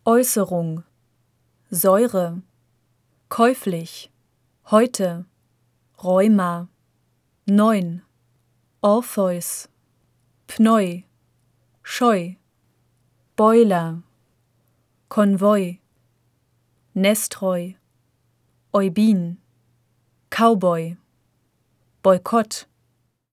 Äußerung, Säure, käuflich, heute, Rheuma, 9, Orpheus, Pneu, Scheu, Boiler, Konvoi, Nestreu, Eubin, Cowboy, Boykott,